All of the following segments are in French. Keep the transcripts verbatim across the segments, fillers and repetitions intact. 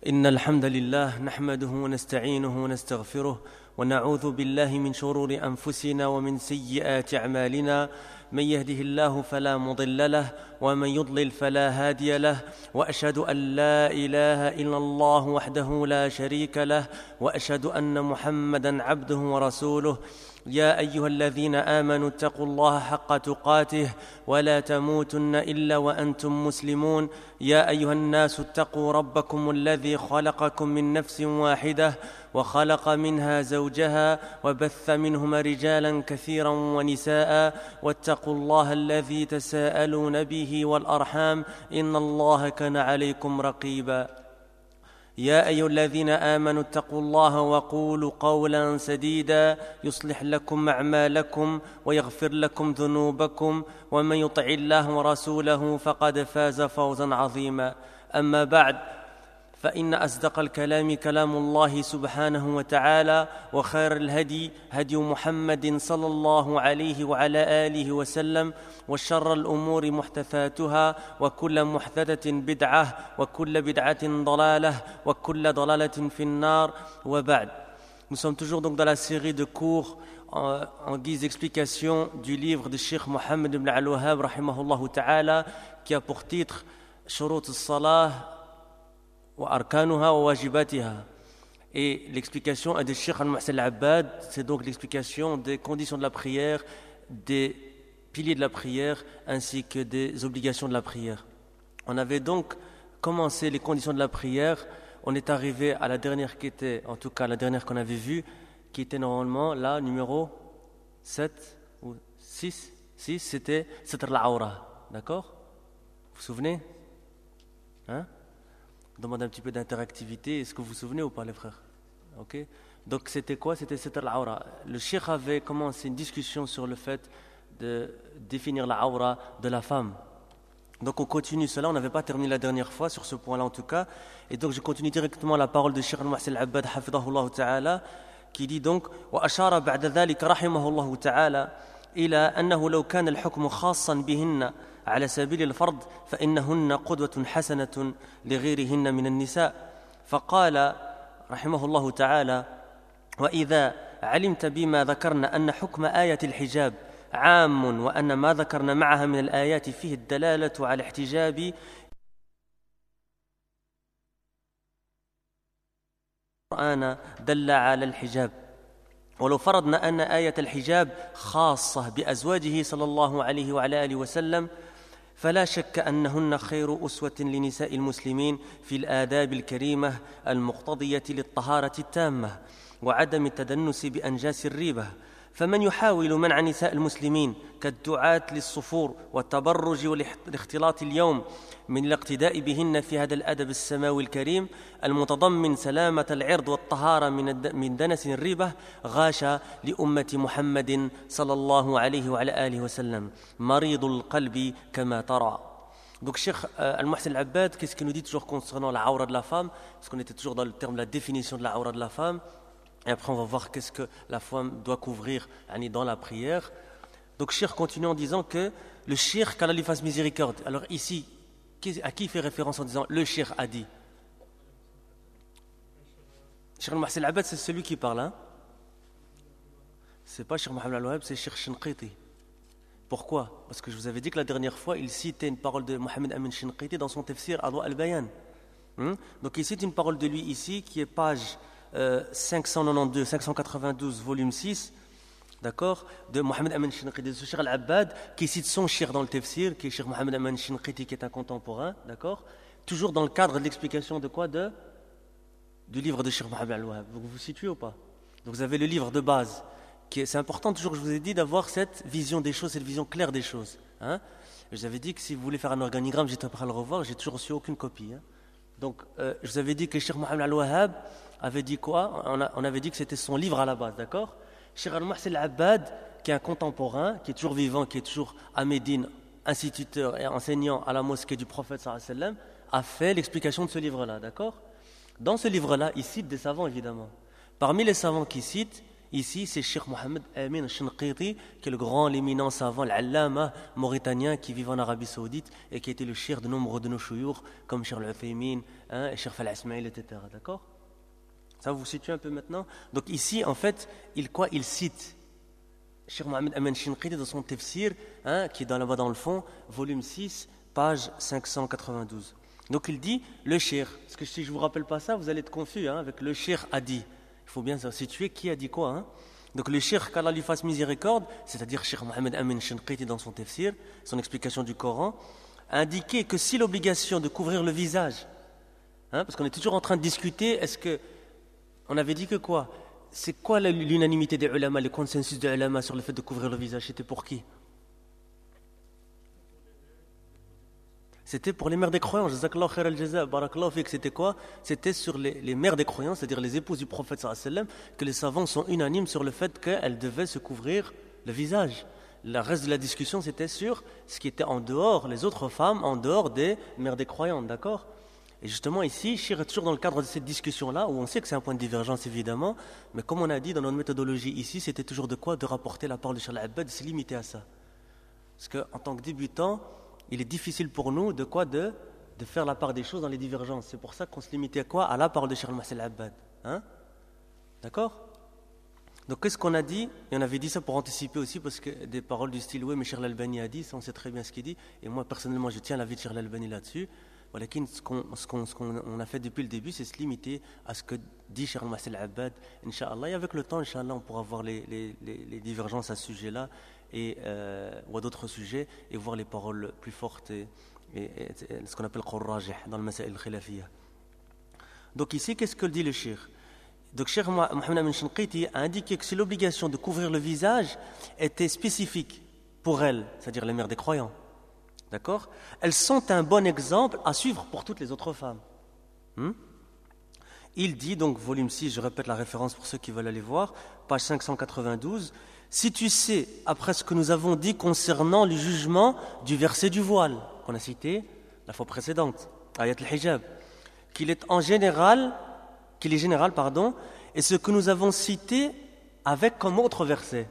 إن الحمد لله نحمده ونستعينه ونستغفره ونعوذ بالله من شرور أنفسنا ومن سيئات أعمالنا. من يهده الله فلا مضل له ومن يضلل فلا هادي له، وأشهد أن لا إله إلا الله وحده لا شريك له، وأشهد أن محمدًا عبده ورسوله. يا أيها الذين آمنوا اتقوا الله حق تقاته ولا تموتن إلا وأنتم مسلمون. يا أيها الناس اتقوا ربكم الذي خلقكم من نفس واحدة وخلق منها زوجها وبث منهما رجالا كثيرا ونساء، واتقوا الله الذي تساءلون به والأرحام إن الله كان عليكم رقيبا. يا أيها الذين آمنوا اتقوا الله وقولوا قولا سديدا يصلح لكم أعمالكم ويغفر لكم ذنوبكم، ومن يطع الله ورسوله فقد فاز فوزا عظيما. أما بعد، فإن أصدق الكلام كلام الله سبحانه وتعالى، وخير الهدي هدي محمد صلى الله عليه وعلى آله وسلم، وشر الأمور محدثاتها، وكل محدثة بدعة، وكل بدعة ضلالة، وكل ضلالة في النار. وبعد. Nous sommes toujours donc dans la série de cours en, en guise d'explication du livre de Cheikh Mohammed ibn al-Wahhab rahimahullah ta'ala, qui a pour titre Shurut al-Salah wa arkanuha wa wajibatiha. Et l'explication est de Cheikh al-Muhsin al-Abbad, c'est donc l'explication des conditions de la prière, des piliers de la prière, ainsi que des obligations de la prière. On avait donc commencé les conditions de la prière. On est arrivé à la dernière qui était, en tout cas la dernière qu'on avait vue, qui était normalement la numéro sept ou six. six, c'était Satr al-Awra. D'accord? Vous vous souvenez? Hein? On demande un petit peu d'interactivité. Est-ce que vous vous souvenez ou pas, les frères? Ok. Donc c'était quoi? C'était Satr al-Awra. Le cheikh avait commencé une discussion sur le fait de définir la aura de la femme. Donc on continue cela, on n'avait pas terminé la dernière fois sur ce point-là en tout cas, et donc je continue directement la parole de Cheikh al-Muhsin al-Abbad hafidahullah ta'ala, qui dit donc وأشار بعد ذلك رحمه الله تعالى إلى أنه لو كان الحكم خاصا بهن على سبيل الفرض فإنهن قدوة حسنة لغيرهن من النساء. فقال رحمه الله تعالى وإذا علمت بما ذكرنا أن حكم آية الحجاب عام، وأن ما ذكرنا معها من الآيات فيه الدلالة على احتجاب القرآن دل على الحجاب، ولو فرضنا أن آية الحجاب خاصة بأزواجه صلى الله عليه وعلى آله وسلم فلا شك أنهن خير أسوة لنساء المسلمين في الآداب الكريمة المقتضية للطهارة التامة وعدم التدنس بأنجاس الريبة. فمن يحاول منع نساء المسلمين كالدعاة للصفور والتبرج والاختلاط اليوم من الاقتداء بهن في هذا الأدب السماوي الكريم المتضمن سلامة العرض والطهارة من دنس الريبة غاش لأمة محمد صلى الله عليه وعلى آله وسلم مريض القلب كما ترى. Donc Cheikh Al-Muhsin Al-Abbad, qu'est-ce qu'il nous dit toujours concernant la aura de la femme? Parce qu'on était toujours dans le terme de la définition de la aura de la femme. Et après, on va voir qu'est-ce que la femme doit couvrir dans la prière. Donc, Cheikh continue en disant que le Cheikh, qu'Allah lui fasse miséricorde. Alors, ici, à qui il fait référence en disant le Cheikh a dit? Cheikh al-Muhsin al-Abbad, c'est celui qui parle. Hein? C'est pas Cheikh Mohammed al-Wahhab, c'est Cheikh Shinqiti. Pourquoi? Parce que je vous avais dit que la dernière fois, il citait une parole de Mohammed Amin Shinqiti dans son tafsir Adwa al-Bayan. Hmm? Donc, il cite une parole de lui ici qui est page Euh, cinq cent quatre-vingt-douze, cinq cent quatre-vingt-douze, volume six, d'accord, de Mohammed Amin Shinqiti, de ce Cheikh Al-Abbad, qui cite son cheikh dans le tafsir, qui est Cheikh Mohammed Amin Shinqiti, qui est un contemporain, d'accord, toujours dans le cadre de l'explication de quoi? De, du livre de Cheikh Mohammed Al-Wahhab. Vous vous situez ou pas? Donc vous avez le livre de base, qui est, c'est important toujours, je vous ai dit, d'avoir cette vision des choses, cette vision claire des choses. Hein? Je vous avais dit que si vous voulez faire un organigramme, j'étais prêt à le revoir, j'ai toujours reçu aucune copie. Hein? Donc euh, je vous avais dit que Cheikh Mohammed Al-Wahhab avait dit quoi? on, a, on avait dit que c'était son livre à la base, d'accord? Cheikh Al-Muhsin Al-Abbad, qui est un contemporain, qui est toujours vivant, qui est toujours à Médine, instituteur et enseignant à la mosquée du prophète sallallahu alayhi wa sallam, a fait l'explication de ce livre-là, d'accord? Dans ce livre-là, il cite des savants, évidemment. Parmi les savants qu'il cite, Ici, c'est Cheikh Mohamed Amin al-Shinqiti, qui est le grand, l'éminent savant, l'allama mauritanien qui vit en Arabie Saoudite et qui a été le cheikh de nombre de nos chouyours, comme Cheikh Al-Uthaymin, hein, et Cheikh Fal Ismail, et cetera. D'accord? Ça vous situe un peu maintenant? Donc ici, en fait, il, quoi, il cite Cheikh Mohamed Amin al-Shinqiti dans son tafsir, hein, qui est dans, là-bas dans le fond, volume six, page cinq cent quatre-vingt-douze. Donc il dit, le cheikh, parce que si je ne vous rappelle pas ça, vous allez être confus, hein, avec le cheikh a dit. Il faut bien se situer qui a dit quoi. Hein. Donc le cheikh, qu'Allah lui fasse miséricorde, c'est-à-dire Cheikh Mohamed Amin al-Shinqiti dans son tafsir, son explication du Coran, a indiqué que si l'obligation de couvrir le visage, hein, parce qu'on est toujours en train de discuter, est-ce que, on avait dit que quoi? C'est quoi l'unanimité des ulama, le consensus des ulama sur le fait de couvrir le visage? C'était pour qui? C'était pour les mères des croyants. Jazakallahu khair al-jaza, barakallahu fik. C'était quoi? C'était sur les, les mères des croyants, c'est-à-dire les épouses du prophète sallallahu alayhi wa sallam, que les savants sont unanimes sur le fait qu'elles devaient se couvrir le visage. Le reste de la discussion, c'était sur ce qui était en dehors, les autres femmes, en dehors des mères des croyants, d'accord? Et justement ici, Cheikh est toujours dans le cadre de cette discussion-là, où on sait que c'est un point de divergence évidemment, mais comme on a dit dans notre méthodologie ici, c'était toujours de quoi? De rapporter la parole de Cheikh Al-Abbad, de se limiter à ça. Parce qu'en tant que débutant, il est difficile pour nous de quoi de, de faire la part des choses dans les divergences. C'est pour ça qu'on se limitait à quoi? À la parole de Cheikh Al-Muhsin Al-Abbad. Hein? D'accord? Donc qu'est-ce qu'on a dit? Et on avait dit ça pour anticiper aussi, parce que des paroles du style, oui, mais Cheikh Al-Albani a dit, ça on sait très bien ce qu'il dit, et moi personnellement je tiens la vie de Cheikh Al-Albani là-dessus. Voilà, ce qu'on, ce qu'on, ce qu'on on a fait depuis le début, c'est se limiter à ce que dit Cheikh Al-Muhsin Al-Abbad, Inch'Allah. Et avec le temps, Inch'Allah, on pourra voir les, les, les, les divergences à ce sujet-là, et, euh, ou à d'autres sujets, et voir les paroles plus fortes, et, et, et, et ce qu'on appelle Qurrajih dans le Masail al-Khilafiyya. Donc ici, qu'est-ce que dit le Cheikh? Donc Cheikh Mohamed Amin al-Shinqiti a indiqué que si l'obligation de couvrir le visage était spécifique pour elles, c'est-à-dire les mères des croyants, d'accord? Elles sont un bon exemple à suivre pour toutes les autres femmes. Hmm? Il dit, donc volume six, je répète la référence pour ceux qui veulent aller voir, page cinq cent quatre-vingt-douze, si tu sais, après ce que nous avons dit concernant le jugement du verset du voile, qu'on a cité la fois précédente, ayat al-hijab, qu'il est en général, qu'il est général, pardon, et ce que nous avons cité avec comme autre verset,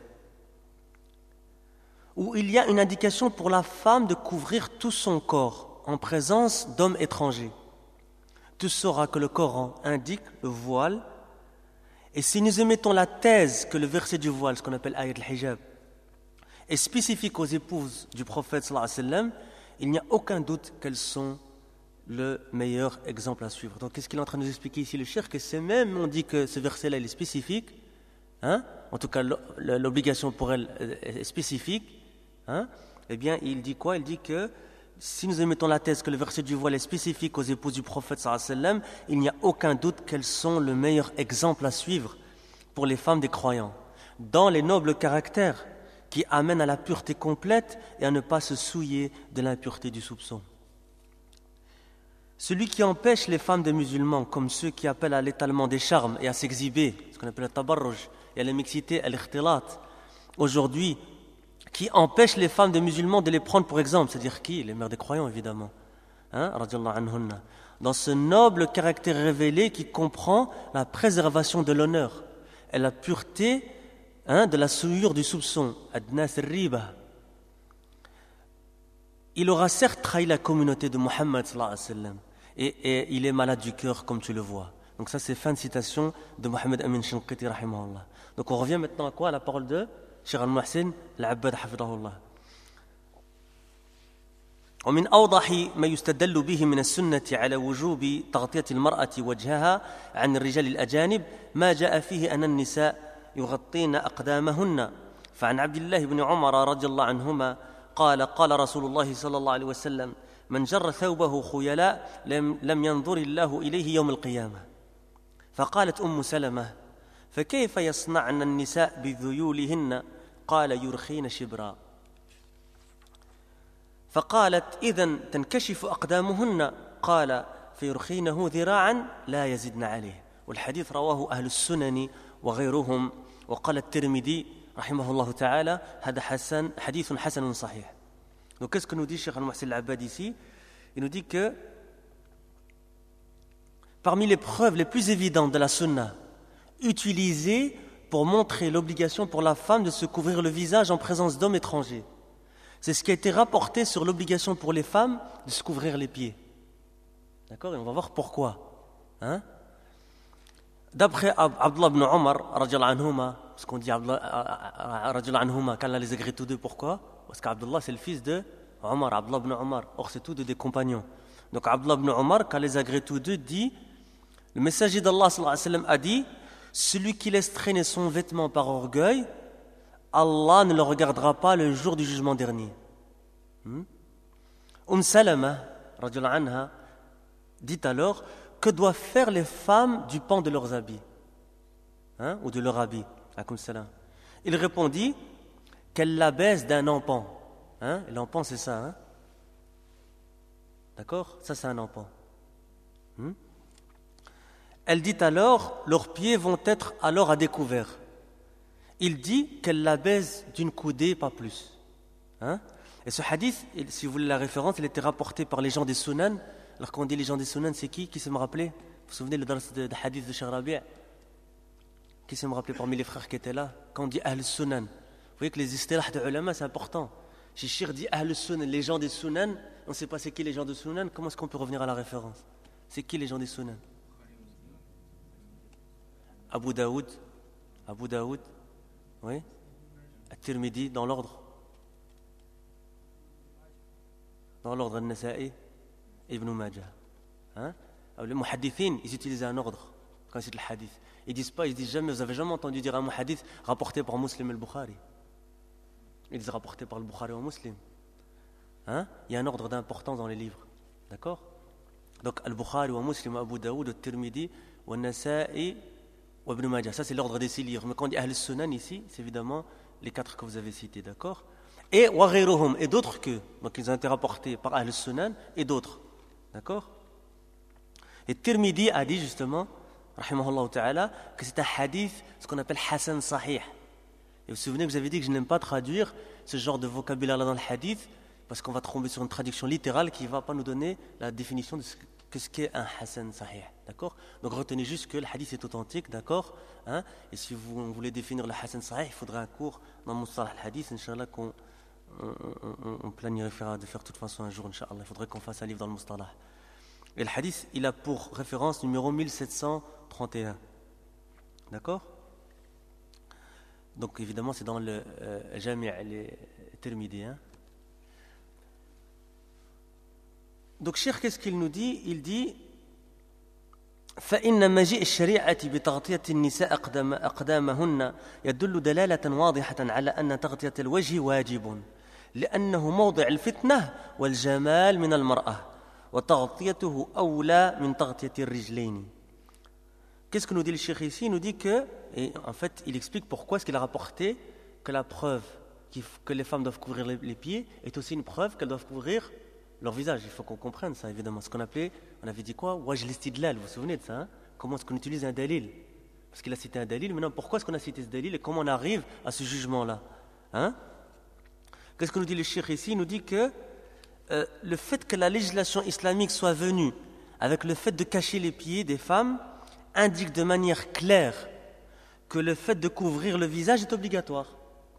où il y a une indication pour la femme de couvrir tout son corps en présence d'hommes étrangers. Tu sauras que le Coran indique le voile, et si nous émettons la thèse que le verset du voile, ce qu'on appelle ayat al-hijab, est spécifique aux épouses du prophète sallallahu alayhi wa sallam, il n'y a aucun doute qu'elles sont le meilleur exemple à suivre. Donc qu'est-ce qu'il est en train de nous expliquer ici le cheikh? Que c'est même, on dit que ce verset-là il est spécifique, hein? En tout cas l'obligation pour elle est spécifique, hein? Eh bien il dit quoi? Il dit que si nous émettons la thèse que le verset du voile est spécifique aux épouses du prophète sallallahu alayhi wa sallam, il n'y a aucun doute qu'elles sont le meilleur exemple à suivre pour les femmes des croyants, dans les nobles caractères qui amènent à la pureté complète et à ne pas se souiller de l'impureté du soupçon. Celui qui empêche les femmes des musulmans, comme ceux qui appellent à l'étalement des charmes et à s'exhiber, ce qu'on appelle le tabarruj, et à la mixité, à l'ikhtilat, aujourd'hui, qui empêche les femmes des musulmans de les prendre pour exemple, c'est-à-dire qui? Les mères des croyants, évidemment. Hein? Dans ce noble caractère révélé qui comprend la préservation de l'honneur et la pureté, hein, de la souillure du soupçon. Il aura certes trahi la communauté de Muhammad sallallahu alayhi wa sallam, et, et il est malade du cœur, comme tu le vois. Donc ça, c'est fin de citation de Mohamed Amin Shinqiti rahimahullah. Donc on revient maintenant à quoi? À la parole de Cheikh Al-Muhsin Al-Abbad hafidahullah. ومن أوضح ما يستدل به من السنة على وجوب تغطية المرأة وجهها عن الرجال الأجانب ما جاء فيه أن النساء يغطين أقدامهن فعن عبد الله بن عمر رضي الله عنهما قال قال رسول الله صلى الله عليه وسلم من جر ثوبه خيلاء لم, لم ينظر الله إليه يوم القيامة. فقالت أم سلمة فكيف يصنعن النساء بذيولهن؟ قال يرخين شبرا. فقالت إذن تنكشف أقدامهن؟ قال فيرخينه ذراعا لا يزدن عليه. والحديث رواه أهل السنن وغيرهم. وقال الترمذي رحمه الله تعالى هذا حسن حديث حسن صحيح. Donc qu'est-ce que nous dit Cheikh Al-Muhsin Al-Abbad ici? Il nous dit que parmi les preuves les plus évidentes de la sunna, utilisées pour montrer l'obligation pour la femme de se couvrir le visage en présence d'hommes étrangers. C'est ce qui a été rapporté sur l'obligation pour les femmes de se couvrir les pieds. D'accord? Et on va voir pourquoi. Hein? D'après Abdullah ibn Omar, radiallahu anhuma, parce qu'on dit Abdullah radiallahu anhuma, qu'Allah les agrée tous deux, pourquoi? Parce qu'Abdullah c'est le fils de Omar, Abdullah ibn Omar. Or c'est tous deux des compagnons. Donc Abdullah ibn Omar, qu'Allah les agrée tous deux, dit, le messager d'Allah sallallahu alayhi wa sallam a dit, celui qui laisse traîner son vêtement par orgueil, Allah ne le regardera pas le jour du jugement dernier. Hmm? Umm Salama, radiallahu anha, dit alors, que doivent faire les femmes du pan de leurs habits, hein, ou de leur habit? Il répondit qu'elles la baissent d'un empan. Hein? Et l'empan, c'est ça. Hein? D'accord? Ça, c'est un empan. Hmm? Elle dit alors, leurs pieds vont être alors à découvert. Il dit qu'elle la baise d'une coudée, pas plus. Hein? Et ce hadith, si vous voulez la référence, il était rapporté par les gens des Sunan. Alors quand on dit les gens des Sunan, c'est qui? Qui sait me rappeler? Vous vous souvenez le dars de, de hadith de Cheikh Rabi'? Qui sait me rappeler parmi les frères qui étaient là? Quand on dit Ahl Sunan, vous voyez que les istilah de ulama, c'est important. Si Cheikh dit Ahl Sunan, les gens des Sunan, on ne sait pas c'est qui les gens des Sunan, comment est-ce qu'on peut revenir à la référence? C'est qui les gens des Sunan? Abu Daoud, Abu Daoud, oui, At-Tirmidhi, dans l'ordre, dans l'ordre An-Nasa'i, Ibn Majah. Hein? Les muhaddithin, ils utilisent un ordre quand c'est le hadith. Ils disent pas, ils disent jamais, vous avez jamais entendu dire un muhaddith rapporté par Muslim et le Bukhari. Ils disent rapporté par le Bukhari ou Muslim. Hein? Il y a un ordre d'importance dans les livres. D'accord? Donc, Al-Bukhari ou Muslim, Abu Daoud, At-Tirmidhi, An-Nasa'i, ou Ibn Majah. Ça, c'est l'ordre des six livres. Mais quand on dit Ahl Sunan ici, c'est évidemment les quatre que vous avez cités. D'accord? Et wa ghayruhum, et d'autres que. Donc, ils ont été rapportés par Ahl Sunan et d'autres. D'accord? Et Tirmidhi a dit justement, rahimahullah ta'ala, que c'est un hadith, ce qu'on appelle Hasan Sahih. Et vous vous souvenez que j'avais dit que je n'aime pas traduire ce genre de vocabulaire-là dans le hadith, parce qu'on va tomber sur une traduction littérale qui ne va pas nous donner la définition de ce que ce qu'est un Hasan Sahih. D'accord? Donc retenez juste que le hadith est authentique, d'accord? Hein? Et si vous voulez définir le Hasan Sahih, il faudra un cours dans Mustalah al-Hadith, Inch'Allah, qu'on on, on, on planifiera de faire de toute façon un jour, Inch'Allah. Il faudrait qu'on fasse un livre dans le Mustalah. Et le hadith, il a pour référence numéro mille sept cent trente et un. D'accord? Donc évidemment, c'est dans le euh, Jami' al-Tirmidhi. Hein? Donc, Cheikh, qu'est-ce qu'il nous dit? Il dit فإن مجيء الشريعة بتغطية النساء أقدام أقدامهن يدل دلالة واضحة على أن تغطية الوجه واجب لأنه موضع الفتنة والجمال من المرأة وتغطيته أولى من تغطية الرجلين. Qu'est-ce que nous dit le Cheikh ici? Il nous dit que, et en fait, il explique pourquoi est-ce qu'il a rapporté que la preuve que les femmes doivent couvrir les, les pieds est aussi une preuve qu'elles doivent couvrir leur visage. Il faut qu'on comprenne ça, évidemment. Ce qu'on appelait, on avait dit quoi? Wajh l'istidlal, vous vous souvenez de ça? Hein? Comment est-ce qu'on utilise un dalil? Parce qu'il a cité un dalil. Maintenant, pourquoi est-ce qu'on a cité ce dalil et comment on arrive à ce jugement-là? Hein? Qu'est-ce que nous dit le cheikh ici? Il nous dit que euh, le fait que la législation islamique soit venue avec le fait de cacher les pieds des femmes indique de manière claire que le fait de couvrir le visage est obligatoire.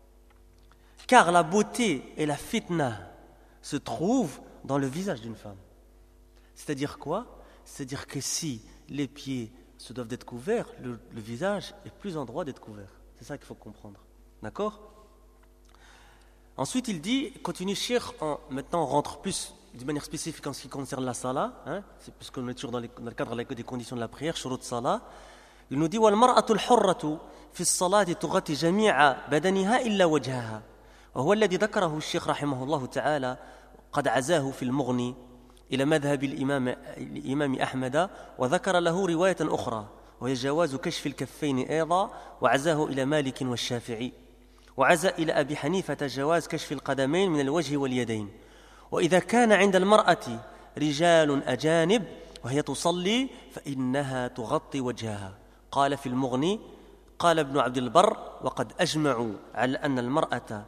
Car la beauté et la fitna se trouvent dans le visage d'une femme. C'est-à-dire quoi? C'est-à-dire que si les pieds se doivent d'être couverts, le, le visage est plus en droit d'être couvert. C'est ça qu'il faut comprendre. D'accord? Ensuite, il dit, continue Cheikh, en, maintenant on rentre plus d'une manière spécifique en ce qui concerne la salat, hein, c'est parce qu'on est toujours dans, les, dans le cadre des conditions de la prière, shurut salat. Il nous dit وَالْمَرْأَةُ الْحُرَّةُ في الصلاة تغطي جميع بدنها إلا وجهها وهو الذي ذكره الشيخ رحمه الله تعالى قد عزاه في المغني إلى مذهب الإمام, الإمام أحمد وذكر له رواية أخرى وهي جواز كشف الكفين أيضا وعزاه إلى مالك والشافعي وعزى إلى أبي حنيفة جواز كشف القدمين من الوجه واليدين وإذا كان عند المرأة رجال أجانب وهي تصلي فإنها تغطي وجهها قال في المغني قال ابن عبد البر وقد أجمعوا على أن المرأة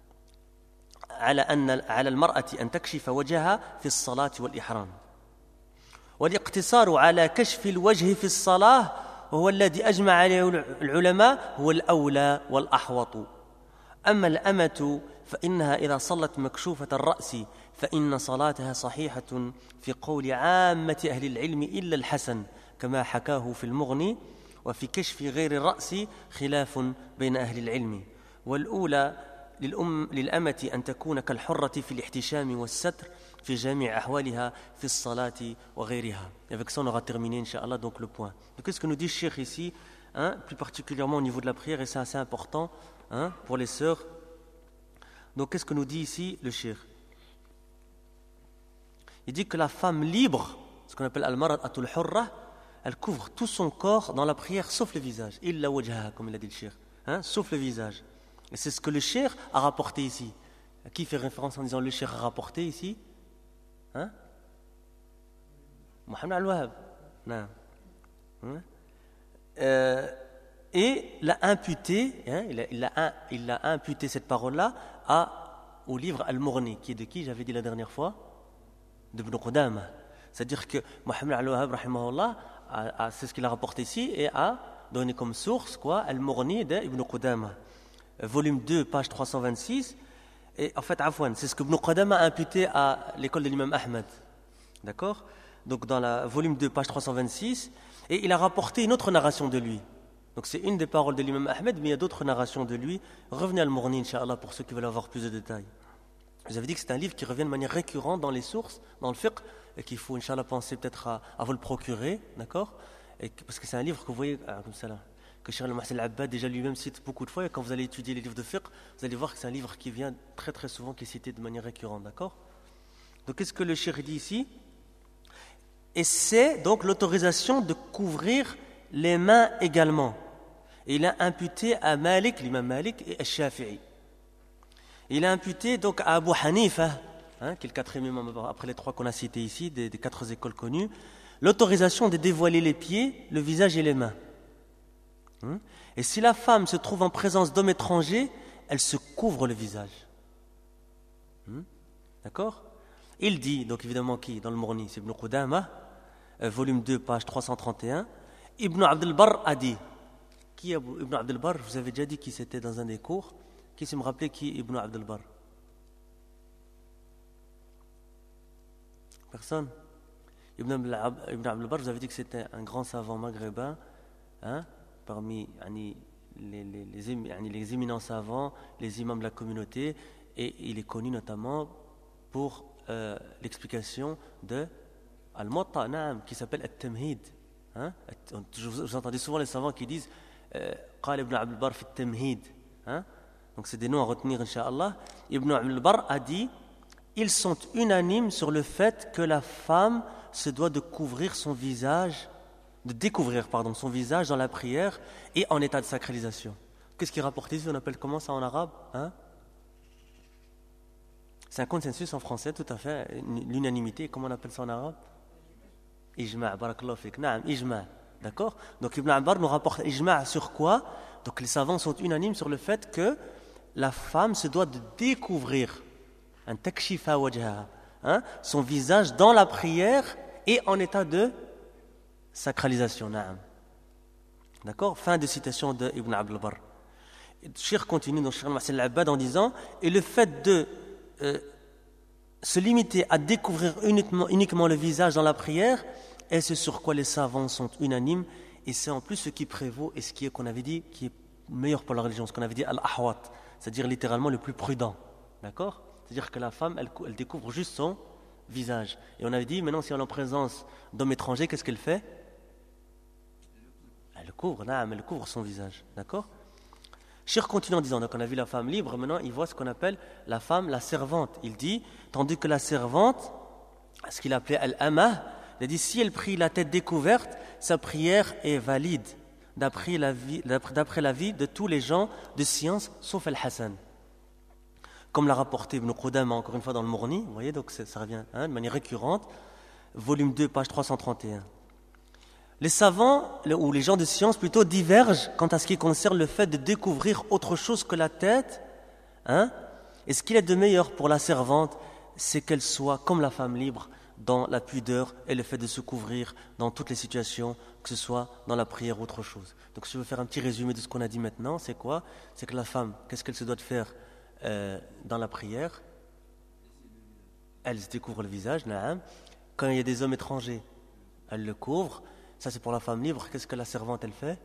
على أن على المرأة أن تكشف وجهها في الصلاة والإحرام والاقتصار على كشف الوجه في الصلاة وهو الذي أجمع عليه العلماء هو الأولى والأحوط. أما الأمة فإنها إذا صلت مكشوفة الرأس فإن صلاتها صحيحة في قول عامة أهل العلم إلا الحسن كما حكاه في المغني. وفي كشف غير الرأس خلاف بين أهل العلم. والأولى للأم للأمة أن تكون كالحرة في الاحتشام والستر في جميع أحوالها في الصلاة وغيرها. Avec ça on aura terminé Inch'Allah donc le point. Donc qu'est-ce que nous dit le Cheikh ici, hein, plus particulièrement au niveau de la prière, et c'est assez important, hein, pour les sœurs. Donc qu'est-ce que nous dit ici le Cheikh? Il dit que la femme libre, ce qu'on appelle al-mar'atul hurra, elle couvre tout son corps dans la prière sauf le visage. Illa wajhaha, comme il a dit le Cheikh, hein, sauf le visage. Et c'est ce que le Cheikh a rapporté ici. À qui fait référence en disant le Cheikh a rapporté ici? Hein? Mohamed Al-Wahhab. Non. Hein? Euh, et l'a imputé, hein, il, a, il, a, il a imputé cette parole-là à, au livre Al-Mughni, qui est de qui, j'avais dit la dernière fois? De Ibn Qudama. C'est-à-dire que Mohamed Al-Wahhab, rahimahullah, a, a, c'est ce qu'il a rapporté ici et a donné comme source quoi, Al-Mughni de Ibn Qudama. Volume deux, page trois cent vingt-six. Et en fait, Afwan, c'est ce que Ibn Qudama a imputé à l'école de l'imam Ahmed. D'accord? Donc dans la volume deux, page trois cent vingt-six. Et il a rapporté une autre narration de lui. Donc c'est une des paroles de l'imam Ahmed, mais il y a d'autres narrations de lui. Revenez à Al-Mughni, Inch'Allah, pour ceux qui veulent avoir plus de détails. Vous avez dit que c'est un livre qui revient de manière récurrente dans les sources, dans le fiqh, et qu'il faut, Inch'Allah, penser peut-être à, à vous le procurer, d'accord? Et, parce que c'est un livre que vous voyez, ah, comme ça là, que Cheikh Al-Muhsin Al-Abbad déjà lui-même cite beaucoup de fois, et quand vous allez étudier les livres de fiqh, vous allez voir que c'est un livre qui vient très très souvent, qui est cité de manière récurrente, d'accord? Donc qu'est-ce que le Cheikh dit ici? Et c'est donc l'autorisation de couvrir les mains également. Et il a imputé à Malik, l'imam Malik, et à Shafi'i. Il a imputé donc à Abu Hanifa, hein, qui est le quatrième imam après les trois qu'on a cités ici, des, des quatre écoles connues, l'autorisation de dévoiler les pieds, le visage et les mains. Hein? Et si la femme se trouve en présence d'hommes étrangers, elle se couvre le visage. Hein? D'accord? Il dit, donc évidemment qui dans le Mughni, c'est Ibn Qudama, euh, volume deux, page trois cent trente et un. Ibn Abd al-Barr a dit, qui est Ibn Abd al-Barr? Je vous avais déjà dit qui c'était dans un des cours. Qui sait me rappeler qui est Ibn Abd al-Barr? Personne? Ibn Abd al-Barr, vous avez dit que c'était un grand savant maghrébin, hein, parmi yani, les, les, les, yani, les éminents savants, les imams de la communauté, et il est connu notamment pour euh, l'explication de Al-Muwatta, qui s'appelle At-Tamhid. Hein? Vous entendez souvent les savants qui disent Qala Ibn Abd al-Barr fi At-Tamhid. Hein? Donc c'est des noms à retenir, Inch'Allah. Ibn Abd al-Barr a dit, ils sont unanimes sur le fait que la femme se doit de couvrir son visage, de découvrir pardon, son visage dans la prière et en état de sacralisation. Qu'est-ce qui est rapporté ici? On appelle comment ça en arabe, hein? C'est un consensus en français, tout à fait, l'unanimité. Comment on appelle ça en arabe? Ijma', barakallahu fik. Naam, ijma'. D'accord? Donc Ibn Abd al-Barr nous rapporte ijma' sur quoi? Donc les savants sont unanimes sur le fait que la femme se doit de découvrir un takshifa wajha, hein, son visage dans la prière et en état de sacralisation. Naam. D'accord? Fin de citation de Ibn Abd al-Barr. Cheikh continue dans Cheikh Al-Muhsin Al-Abbad en disant, et le fait de euh, se limiter à découvrir uniquement, uniquement le visage dans la prière, est ce sur quoi les savants sont unanimes, et c'est en plus ce qui prévaut et ce qui est, qu'on avait dit, qui est meilleur pour la religion, ce qu'on avait dit al-ahwat, c'est-à-dire littéralement le plus prudent. D'accord? C'est-à-dire que la femme, elle, elle découvre juste son visage. Et on avait dit, maintenant, si elle est en présence d'hommes étrangers, qu'est-ce qu'elle fait? Elle couvre, non, elle couvre son visage. D'accord? Cheikh continue en disant, donc on a vu la femme libre, maintenant il voit ce qu'on appelle la femme, la servante. Il dit, tandis que la servante, ce qu'il appelait al-amah, il a dit, si elle prie la tête découverte, sa prière est valide, d'après la vie, d'après la vie de tous les gens de science, sauf Al-Hassan. Comme l'a rapporté Ibn Qudama, encore une fois dans le Mughni, vous voyez, donc ça revient hein, de manière récurrente, volume deux, page trois cent trente et un. Les savants, ou les gens de science plutôt, divergent quant à ce qui concerne le fait de découvrir autre chose que la tête. Hein? Et ce qu'il est de meilleur pour la servante, c'est qu'elle soit, comme la femme libre, dans la pudeur et le fait de se couvrir dans toutes les situations, que ce soit dans la prière ou autre chose. Donc si je veux faire un petit résumé de ce qu'on a dit maintenant, c'est quoi? C'est que la femme, qu'est-ce qu'elle se doit de faire euh, dans la prière? Elle se découvre le visage, naam. Quand il y a des hommes étrangers, elle le couvre. Ça c'est pour la femme libre. Qu'est-ce que la servante elle fait?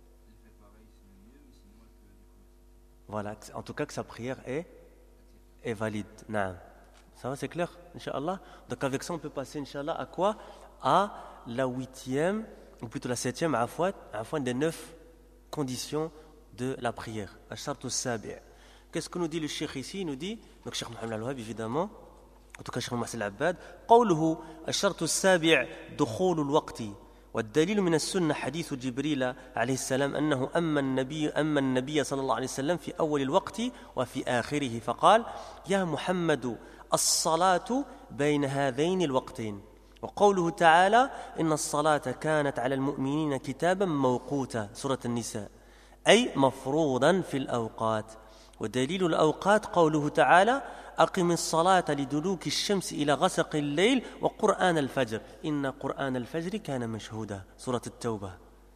Voilà, en tout cas que sa prière est, est valide. Naam. Ça va, c'est clair, Inch'Allah. Donc avec ça, on peut passer, Inch'Allah, à quoi? À la huitième, ou plutôt la septième, à la des neuf conditions de la prière. Ash-shartu as-sabi'. Qu'est-ce que nous dit le cheikh ici? Il nous dit, donc Cheikh Mohamed Al-Wahhab, évidemment, en tout cas Cheikh Mohsen Al-Abbad, قوله الشرط السابع دخول الوقت والدليل من السنة حديث جبريل عليه السلام أنه أما النبي أما النبي صلى الله عليه وسلم في أول الوقت وفي آخره فقال يا محمد الصلاة بين هذين الوقتين وقوله تعالى إن الصلاة كانت على المؤمنين كتابا موقوتا سورة النساء أي مفروضا في الأوقات ودليل الأوقات قوله تعالى أقم الصلاة لدلوك الشمس إلى غسق الليل وقرآن الفجر إن قرآن الفجر كان مشهودا سورة التوبة.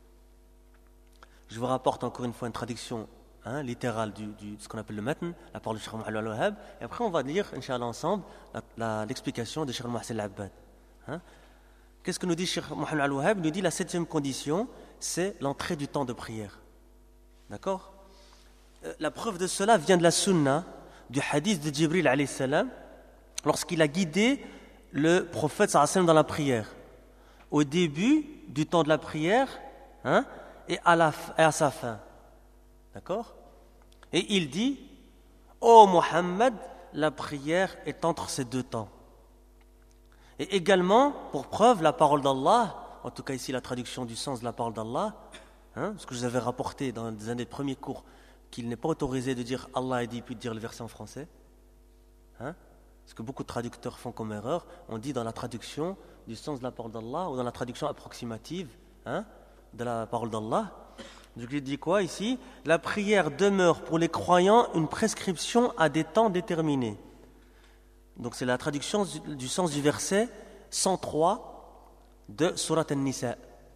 Je vous rapporte encore une fois une traduction hein, littérale du, du, de ce qu'on appelle le matn, la parole de Cheikh Mohamed Al-Wahhab, et après on va lire, Inch'Allah, ensemble, la, la, l'explication de Cheikh Mohsen Al-Abbad. Hein? Qu'est-ce que nous dit Cheikh Mohamed Al-Wahhab? Il nous dit la septième condition, c'est l'entrée du temps de prière. D'accord? euh, La preuve de cela vient de la sunna, du hadith de Jibril alayhi salam, lorsqu'il a guidé le prophète sallallahu alayhi wa sallam dans la prière. Au début du temps de la prière hein, et, à la, et à sa fin. D'accord? Et il dit, ô Mohammed, la prière est entre ces deux temps. Et également, pour preuve, la parole d'Allah, en tout cas ici la traduction du sens de la parole d'Allah, hein, ce que je vous avais rapporté dans un des premiers cours, qu'il n'est pas autorisé de dire Allah a dit puis de dire le verset en français. Hein? Ce que beaucoup de traducteurs font comme erreur, on dit dans la traduction du sens de la parole d'Allah ou dans la traduction approximative hein, de la parole d'Allah. Donc il dit quoi ici? La prière demeure pour les croyants une prescription à des temps déterminés. Donc c'est la traduction du sens du verset cent trois de Surat An-Nisa.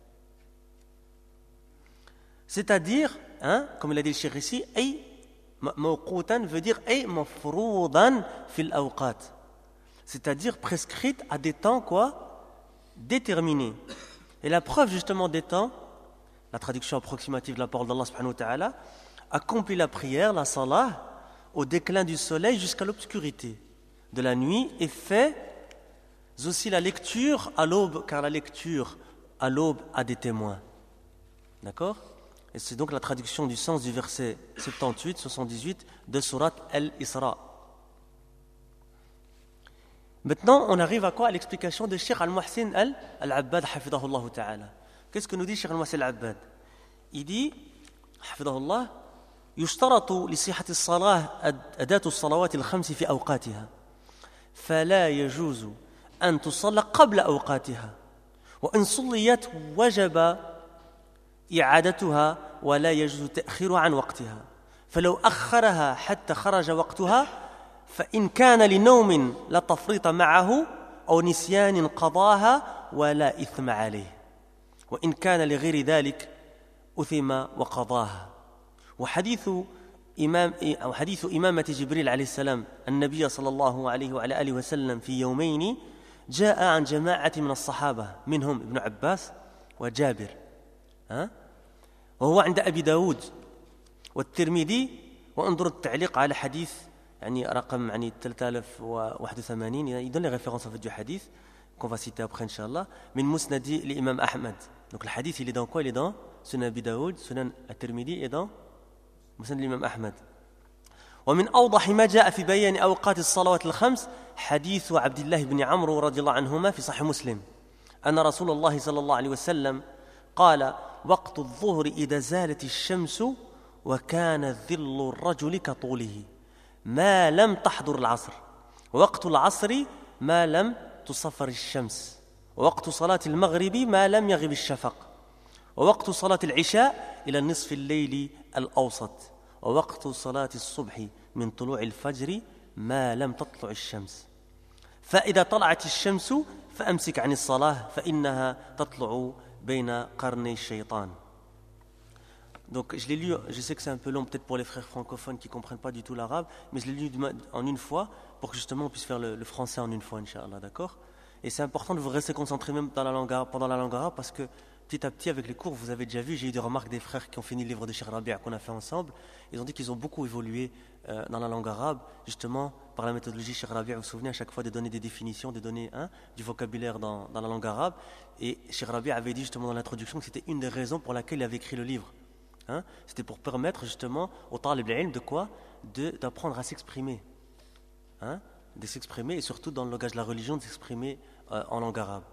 C'est-à-dire, hein, comme il a dit le cheikh ici, ay mawqoutan veut dire ay mafroudan fil awqat. C'est-à-dire prescrite à des temps quoi? Déterminés. Et la preuve justement des temps, la traduction approximative de la parole d'Allah subhanahu wa ta'ala, accomplit la prière, la salah, au déclin du soleil jusqu'à l'obscurité de la nuit et fait aussi la lecture à l'aube, car la lecture à l'aube a des témoins. D'accord? Et c'est donc la traduction du sens du verset soixante-dix-huit soixante-dix-huit de Surat Al-Isra. Maintenant, on arrive à quoi? À l'explication de Cheikh Al-Mohsen Al-Abbad, hafidahullah ta'ala. Qu'est-ce que nous dit Cheikh Al-Mohsen Al-Abbad? Il dit, hafidahullah, يشترط لصحة الصلاة أداة الصلوات الخمس في أوقاتها فلا يجوز أن تصلى قبل أوقاتها وإن صليت وجب إعادتها ولا يجوز تأخيرها عن وقتها فلو أخرها حتى خرج وقتها فإن كان لنوم لا تفريط معه أو نسيان قضاها ولا إثم عليه وإن كان لغير ذلك أثم وقضاها وحديث إمام أو حديث إمامة جبريل عليه السلام النبي صلى الله عليه وعلى آله وسلم في يومين جاء عن جماعة من الصحابة منهم ابن عباس وجابر ها وهو عند أبي داود والترمذي وانظر التعليق على حديث يعني رقم يعني ثلاثة آلاف وواحد وثمانين يدل les références en fait du hadith qu'on va citer après inchallah من مسند l'imam Ahmad. Donc le hadith il est dans quoi? Il est dans Sunan Abi Daoud, Sunan At-Tirmidhi et dans مسند الإمام أحمد. ومن أوضح ما جاء في بيان أوقات الصلوات الخمس حديث عبد الله بن عمرو رضي الله عنهما في صحيح مسلم أن رسول الله صلى الله عليه وسلم قال وقت الظهر إذا زالت الشمس وكان ظل الرجل كطوله ما لم تحضر العصر ووقت العصر ما لم تصفر الشمس ووقت صلاة المغرب ما لم يغب الشفق ووقت صلاة العشاء إلى نصف الليل الأوسط ووقت صلاة الصبح من طلوع الفجر ما لم تطلع الشمس فإذا طلعت الشمس فأمسك عن الصلاة فإنها تطلع بين قرني الشيطان. Donc je l'ai lu, je sais que c'est un peu long peut-être pour les frères francophones qui ne comprennent pas du tout l'arabe, mais je l'ai lu en une fois pour que justement on puisse faire le, le français en une fois, Inch'Allah, d'accord? Et c'est important de vous rester concentré même dans la langue arabe, pendant la langue arabe, parce que petit à petit avec les cours, vous avez déjà vu, j'ai eu des remarques des frères qui ont fini le livre de Cheikh Rabi' qu'on a fait ensemble, ils ont dit qu'ils ont beaucoup évolué euh, dans la langue arabe, justement par la méthodologie Cheikh Rabi', vous vous souvenez à chaque fois de donner des définitions, de donner hein, du vocabulaire dans, dans la langue arabe, et Cheikh Rabi' avait dit justement dans l'introduction que c'était une des raisons pour laquelle il avait écrit le livre. Hein, c'était pour permettre justement au talib al-ilm de quoi de, d'apprendre à s'exprimer, hein, de s'exprimer et surtout dans le langage de la religion de s'exprimer euh, en langue arabe.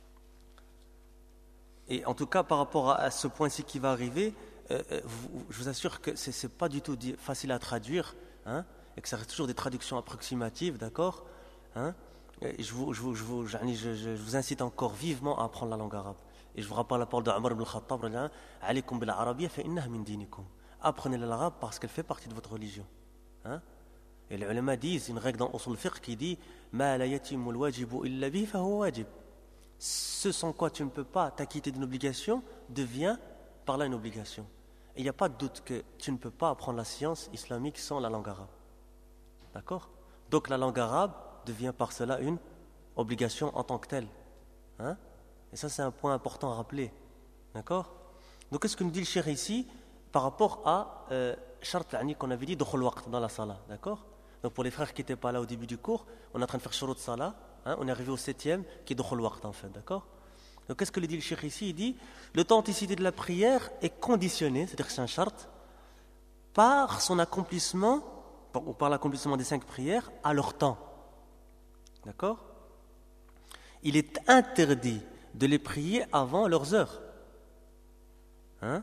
Et en tout cas par rapport à, à ce point-ci qui va arriver, euh, vous, je vous assure que c'est, c'est pas du tout facile à traduire, hein, et que ça reste toujours des traductions approximatives, d'accord, hein, et je, vous, je, vous, je, vous, je, je, je vous incite encore vivement à apprendre la langue arabe. Et je vous rappelle la parole de Omar ibn al-Khattab, alaykum bil arabiyya fa innaha min dinikum. Apprenez l'arabe parce qu'elle fait partie de votre religion. Hein? Et les ulama disent une règle dans Usul al-Fiqh qui dit ma la yatimul wajibu illa bihi fa huwa wajib. Ce sans quoi tu ne peux pas t'acquitter d'une obligation devient par là une obligation. Et il n'y a pas de doute que tu ne peux pas apprendre la science islamique sans la langue arabe. D'accord? Donc la langue arabe devient par cela une obligation en tant que telle. Hein? Et ça, c'est un point important à rappeler. D'accord? Donc, qu'est-ce que nous dit le cheikh ici par rapport à euh, shart qu'on avait dit dukhul waqt dans la salat? D'accord? Donc, pour les frères qui n'étaient pas là au début du cours, on est en train de faire shurut salat. Hein, on est arrivé au septième qui est dukhul waqt en fait. D'accord? Donc, qu'est-ce que le dit le cheikh ici? Il dit l'authenticité de la prière est conditionnée, c'est-à-dire que c'est un shart, par son accomplissement, ou par l'accomplissement des cinq prières à leur temps. D'accord? Il est interdit de les prier avant leurs heures. Hein?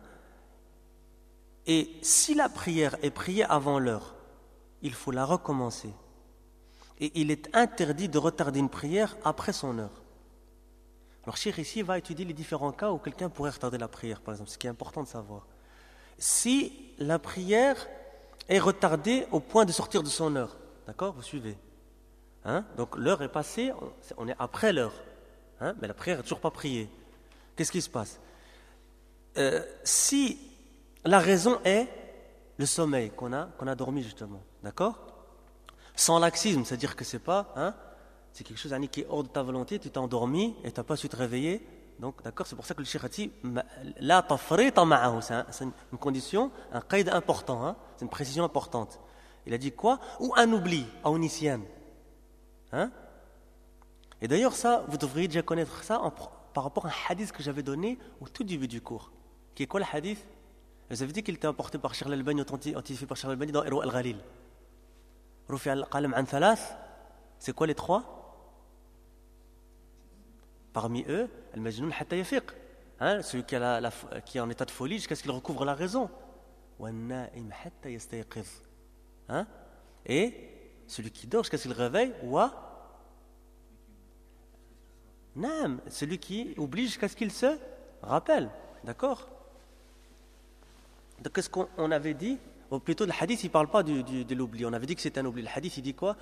Et si la prière est priée avant l'heure, il faut la recommencer. Et il est interdit de retarder une prière après son heure. Alors, Cheikh ici va étudier les différents cas où quelqu'un pourrait retarder la prière, par exemple, ce qui est important de savoir. Si la prière est retardée au point de sortir de son heure, d'accord, vous suivez, hein? Donc l'heure est passée, on est après l'heure. Hein, mais la prière n'est toujours pas priée. Qu'est-ce qui se passe? euh, Si la raison est le sommeil qu'on a, qu'on a dormi justement, d'accord? Sans laxisme, c'est-à-dire que c'est pas, hein, c'est quelque chose qui est hors de ta volonté, tu t'es endormi et tu n'as pas su te réveiller. Donc, d'accord, c'est pour ça que le cheikh a dit la tafrita ma'ahu, c'est une condition, un qaïd important, hein, c'est une précision importante. Il a dit quoi? Ou un oubli, ou nisyan. Hein? Et d'ailleurs, ça, vous devriez déjà connaître ça en, par rapport à un hadith que j'avais donné au tout début du cours. Qui est quoi le hadith? Vous avez dit qu'il était apporté par Cheikh al-Albani, authentifié par Cheikh al-Albani dans Irwa al-Ghalil. Rufi al-Qalam an thalath, c'est quoi les trois? Parmi eux, al-Majnoun hatta yafiq. Hein, celui qui, a la, la, qui est en état de folie jusqu'à ce qu'il recouvre la raison. Wa-na'im hatta yastayqiz. Hein? Et celui qui dort jusqu'à ce qu'il réveille, wa Non, celui qui oublie jusqu'à ce qu'il se rappelle. D'accord? Donc, qu'est-ce qu'on avait dit? Ou plutôt, le hadith, il ne parle pas du, du, de l'oubli. On avait dit que c'était un oubli. Le hadith, il dit quoi?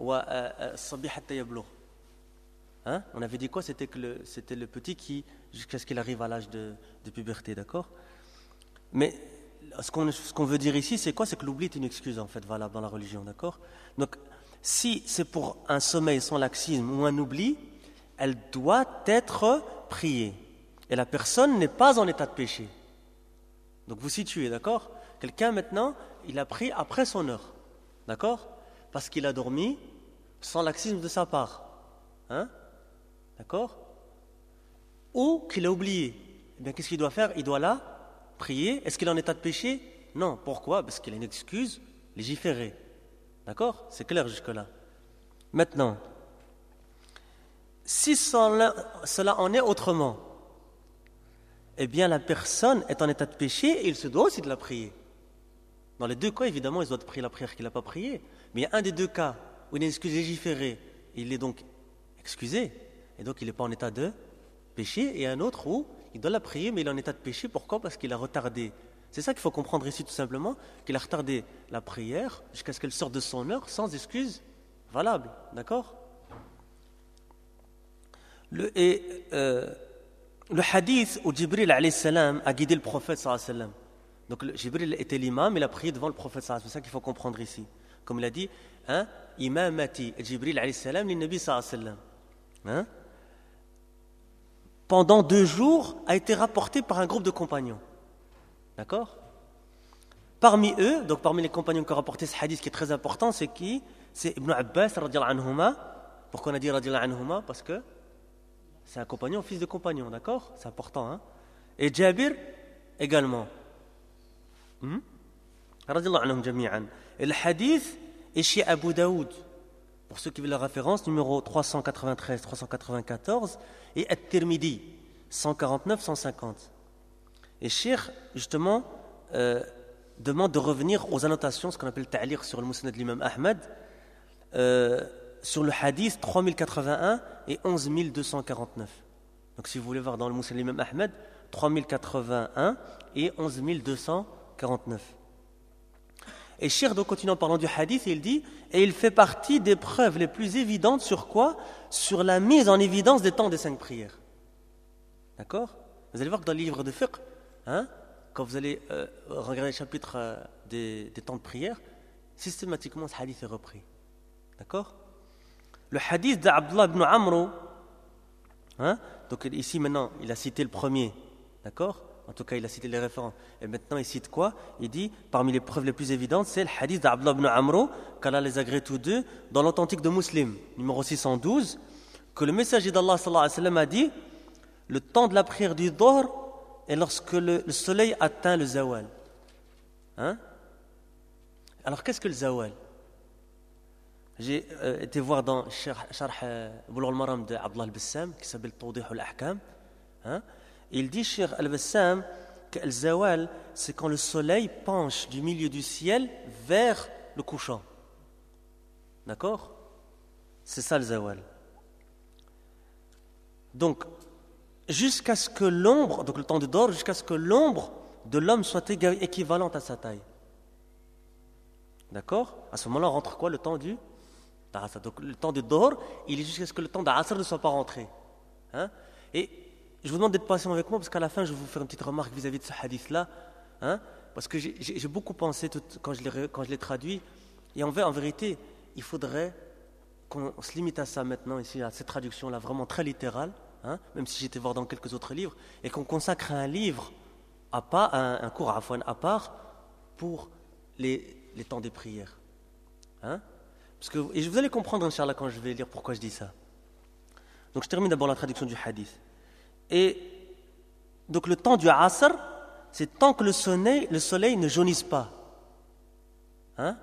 Hein? On avait dit quoi? C'était, que le, c'était le petit qui, jusqu'à ce qu'il arrive à l'âge de, de puberté. D'accord? Mais ce qu'on, ce qu'on veut dire ici, c'est quoi? C'est que l'oubli est une excuse, en fait, valable dans la religion. D'accord? Donc, si c'est pour un sommeil sans laxisme ou un oubli, elle doit être priée. Et la personne n'est pas en état de péché. Donc vous situez, d'accord? Quelqu'un maintenant, il a pris après son heure. D'accord? Parce qu'il a dormi sans laxisme de sa part. Hein? D'accord? Ou qu'il a oublié. Eh bien, qu'est-ce qu'il doit faire? Il doit là prier. Est-ce qu'il est en état de péché? Non. Pourquoi? Parce qu'il a une excuse légiférée. D'accord? C'est clair jusque-là. Maintenant, si cela en est autrement, eh bien la personne est en état de péché et il se doit aussi de la prier. Dans les deux cas, évidemment, il doit prier la prière qu'il n'a pas priée. Mais il y a un des deux cas où il a une excuse légiférée, il est donc excusé, et donc il n'est pas en état de péché, et un autre où il doit la prier, mais il est en état de péché. Pourquoi? Parce qu'il a retardé. C'est ça qu'il faut comprendre ici tout simplement, qu'il a retardé la prière jusqu'à ce qu'elle sorte de son heure sans excuse valable. D'accord? Le, et euh, le hadith où Jibril alayhi salam a guidé le prophète sallallahu alayhi wa sallam. Donc le, Jibril était l'imam, il a prié devant le prophète sallallahu alayhi wa sallam. C'est ça qu'il faut comprendre ici. Comme il a dit, hein, imamati Jibril alayhi salam li nabi sallallahu alayhi wa sallam. Hein? Pendant deux jours a été rapporté par un groupe de compagnons. D'accord? Parmi eux, donc parmi les compagnons qui ont rapporté ce hadith qui est très important, c'est qui? C'est Ibn Abbas radiyallahu anhuma. Pourquoi on a dit radiyallahu anhuma? Parce que c'est un compagnon, fils de compagnon, d'accord? C'est important, hein? Et Jabir également. Hmm? Radiyallahu anhum jami'an. Et le hadith est chez Abu Daoud. Pour ceux qui veulent la référence, numéro trois cent quatre-vingt-treize, trois cent quatre-vingt-quatorze, et At-Tirmidhi, cent quarante-neuf, cent cinquante. Et Cheikh, justement, euh, demande de revenir aux annotations, ce qu'on appelle ta'liq sur le Musnad de l'imam Ahmad, euh, sur le hadith trois mille quatre-vingt-un et onze mille deux cent quarante-neuf. Donc si vous voulez voir dans le Musnad de l'imam Ahmad, trois mille quatre-vingt-un et onze mille deux cent quarante-neuf. Et Cheikh, donc, continue en parlant du hadith, il dit, et il fait partie des preuves les plus évidentes sur quoi? Sur la mise en évidence des temps des cinq prières. D'accord? Vous allez voir que dans le livre de fiqh, hein, quand vous allez euh, regarder le chapitre euh, des, des temps de prière, systématiquement ce hadith est repris. D'accord? Le hadith d'Abdullah ibn Amr, hein, donc ici maintenant, il a cité le premier. D'accord? En tout cas, il a cité les références. Et maintenant, il cite quoi? Il dit, parmi les preuves les plus évidentes, c'est le hadith d'Abdullah ibn Amr, qu'Allah les agrée tous deux, dans l'authentique de Muslim, numéro six cent douze, que le messager d'Allah sallallahu alayhi wa sallam a dit, le temps de la prière du Dhuhr est lorsque le, le soleil atteint le zawal. Hein? Alors, qu'est-ce que le zawal? J'ai euh, été voir dans Sharh euh, Bulugh al-Maram d'Abdullah al-Bassam, qui s'appelle Tawdih al-Ahkam. Hein? Il dit, Cheikh Al-Bassam, que le zawal, c'est quand le soleil penche du milieu du ciel vers le couchant. D'accord? C'est ça le zawal. Donc, jusqu'à ce que l'ombre, donc le temps de Dhuhr, jusqu'à ce que l'ombre de l'homme soit équivalente à sa taille. D'accord? À ce moment-là, on rentre quoi? Le temps du d'Asr. Donc, le temps de Dhuhr, il est jusqu'à ce que le temps d'Asr ne soit pas rentré. Hein? Et je vous demande d'être patient avec moi parce qu'à la fin, je vais vous faire une petite remarque vis-à-vis de ce hadith-là. Hein, parce que j'ai, j'ai beaucoup pensé tout, quand, je l'ai, quand je l'ai traduit. Et en, en vérité, il faudrait qu'on se limite à ça maintenant, ici, à cette traduction-là, vraiment très littérale, hein, même si j'étais voir dans quelques autres livres, et qu'on consacre un livre, à part, un, un cours à Afouane à part, pour les, les temps des prières. Hein, parce que, et vous allez comprendre, Inch'Allah, quand je vais lire pourquoi je dis ça. Donc je termine d'abord la traduction du hadith. Et donc le temps du Asr, c'est tant que le soleil, le soleil ne jaunisse pas. Hein?